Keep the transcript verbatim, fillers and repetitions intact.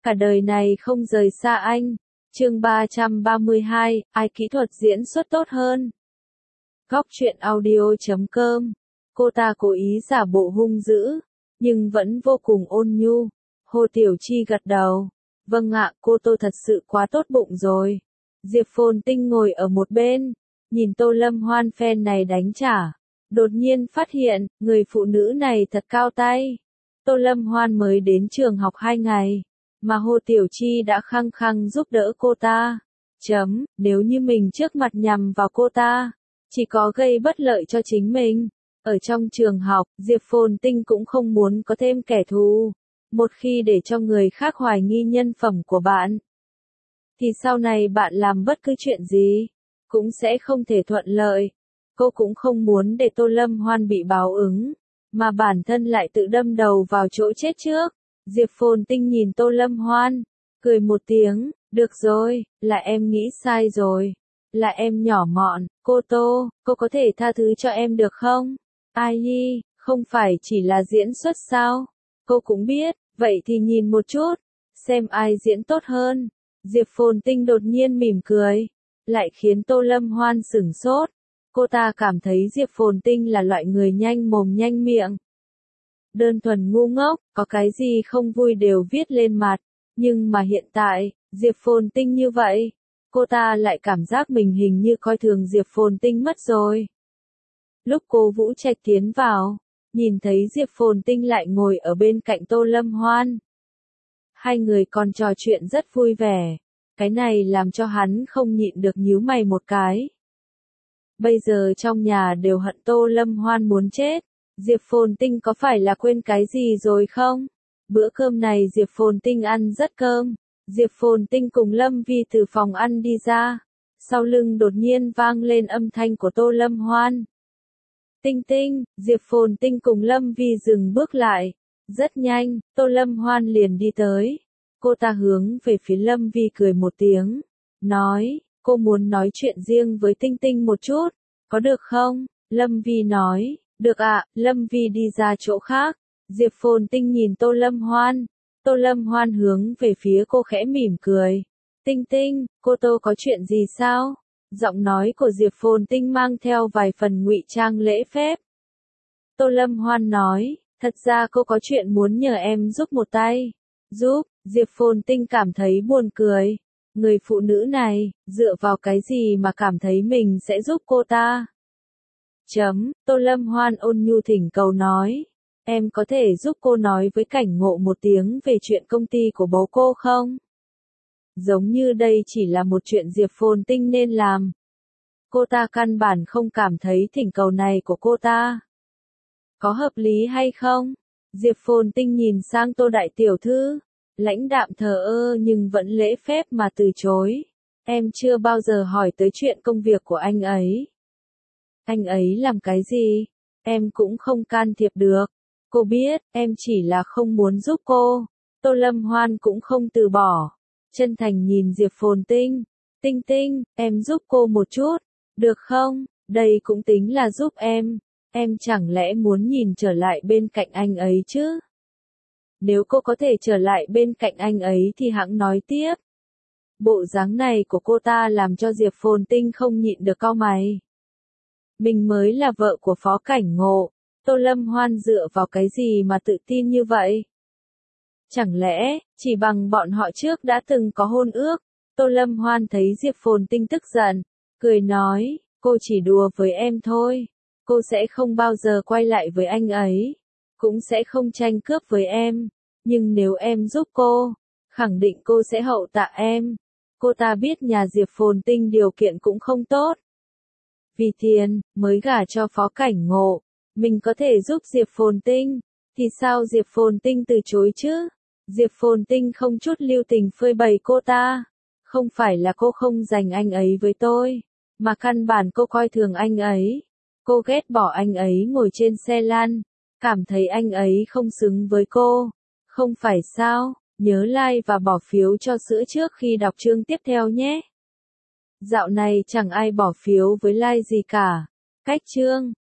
Cả đời này không rời xa anh. Chương ba trăm ba mươi hai, ai kỹ thuật diễn xuất tốt hơn? Góc truyện audio chấm com. Cô ta cố ý giả bộ hung dữ, nhưng vẫn vô cùng ôn nhu. Hồ Tiểu Chi gật đầu. Vâng ạ, cô Tô thật sự quá tốt bụng rồi. Diệp Phồn Tinh ngồi ở một bên, nhìn Tô Lâm Hoan phen này đánh trả. Đột nhiên phát hiện, người phụ nữ này thật cao tay. Tô Lâm Hoan mới đến trường học hai ngày, mà Hồ Tiểu Chi đã khăng khăng giúp đỡ cô ta. Chấm, nếu như mình trước mặt nhằm vào cô ta, chỉ có gây bất lợi cho chính mình. Ở trong trường học, Diệp Phồn Tinh cũng không muốn có thêm kẻ thù. Một khi để cho người khác hoài nghi nhân phẩm của bạn, thì sau này bạn làm bất cứ chuyện gì, cũng sẽ không thể thuận lợi. Cô cũng không muốn để Tô Lâm Hoan bị báo ứng, mà bản thân lại tự đâm đầu vào chỗ chết trước. Diệp Phồn Tinh nhìn Tô Lâm Hoan, cười một tiếng, được rồi, là em nghĩ sai rồi. Là em nhỏ mọn, cô Tô, cô có thể tha thứ cho em được không? Ai nhi, không phải chỉ là diễn xuất sao? Cô cũng biết, vậy thì nhìn một chút, xem ai diễn tốt hơn. Diệp Phồn Tinh đột nhiên mỉm cười, lại khiến Tô Lâm Hoan sửng sốt. Cô ta cảm thấy Diệp Phồn Tinh là loại người nhanh mồm nhanh miệng. Đơn thuần ngu ngốc, có cái gì không vui đều viết lên mặt. Nhưng mà hiện tại, Diệp Phồn Tinh như vậy, cô ta lại cảm giác mình hình như coi thường Diệp Phồn Tinh mất rồi. Lúc cô Vũ Trạch tiến vào, nhìn thấy Diệp Phồn Tinh lại ngồi ở bên cạnh Tô Lâm Hoan. Hai người còn trò chuyện rất vui vẻ, cái này làm cho hắn không nhịn được nhíu mày một cái. Bây giờ trong nhà đều hận Tô Lâm Hoan muốn chết, Diệp Phồn Tinh có phải là quên cái gì rồi không? Bữa cơm này Diệp Phồn Tinh ăn rất cơm. Diệp Phồn Tinh cùng Lâm Vi từ phòng ăn đi ra, sau lưng đột nhiên vang lên âm thanh của Tô Lâm Hoan. Tinh Tinh, Diệp Phồn Tinh cùng Lâm Vi dừng bước lại. Rất nhanh, Tô Lâm Hoan liền đi tới. Cô ta hướng về phía Lâm Vi cười một tiếng, nói, cô muốn nói chuyện riêng với Tinh Tinh một chút, có được không? Lâm Vi nói, được ạ. Lâm Vi đi ra chỗ khác. Diệp Phồn Tinh nhìn Tô Lâm Hoan. Tô Lâm Hoan hướng về phía cô khẽ mỉm cười. Tinh Tinh, cô Tô có chuyện gì sao? Giọng nói của Diệp Phồn Tinh mang theo vài phần ngụy trang lễ phép. Tô Lâm Hoan nói, thật ra cô có chuyện muốn nhờ em giúp một tay. Giúp? Diệp Phồn Tinh cảm thấy buồn cười. Người phụ nữ này, dựa vào cái gì mà cảm thấy mình sẽ giúp cô ta? Chấm, Tô Lâm Hoan ôn nhu thỉnh cầu nói. Em có thể giúp cô nói với Cảnh Ngộ một tiếng về chuyện công ty của bố cô không? Giống như đây chỉ là một chuyện Diệp Phồn Tinh nên làm. Cô ta căn bản không cảm thấy thỉnh cầu này của cô ta có hợp lý hay không? Diệp Phồn Tinh nhìn sang Tô Đại Tiểu Thư, lãnh đạm thờ ơ nhưng vẫn lễ phép mà từ chối. Em chưa bao giờ hỏi tới chuyện công việc của anh ấy. Anh ấy làm cái gì? Em cũng không can thiệp được. Cô biết, em chỉ là không muốn giúp cô. Tô Lâm Hoan cũng không từ bỏ. Chân thành nhìn Diệp Phồn Tinh. Tinh Tinh, em giúp cô một chút, được không? Đây cũng tính là giúp em. Em chẳng lẽ muốn nhìn trở lại bên cạnh anh ấy chứ? Nếu cô có thể trở lại bên cạnh anh ấy thì hẵng nói tiếp. Bộ dáng này của cô ta làm cho Diệp Phồn Tinh không nhịn được cau mày. Mình mới là vợ của Phó Cảnh Ngộ. Tô Lâm Hoan dựa vào cái gì mà tự tin như vậy? Chẳng lẽ, chỉ bằng bọn họ trước đã từng có hôn ước? Tô Lâm Hoan thấy Diệp Phồn Tinh tức giận, cười nói, cô chỉ đùa với em thôi. Cô sẽ không bao giờ quay lại với anh ấy, cũng sẽ không tranh cướp với em. Nhưng nếu em giúp cô, khẳng định cô sẽ hậu tạ em. Cô ta biết nhà Diệp Phồn Tinh điều kiện cũng không tốt. Vì tiền, mới gả cho Phó Cảnh Ngộ. Mình có thể giúp Diệp Phồn Tinh, thì sao Diệp Phồn Tinh từ chối chứ? Diệp Phồn Tinh không chút lưu tình phơi bày cô ta. Không phải là cô không dành anh ấy với tôi, mà căn bản cô coi thường anh ấy. Cô ghét bỏ anh ấy ngồi trên xe lăn, cảm thấy anh ấy không xứng với cô. Không phải sao? Nhớ like và bỏ phiếu cho sữa trước khi đọc chương tiếp theo nhé. Dạo này chẳng ai bỏ phiếu với like gì cả. Cách chương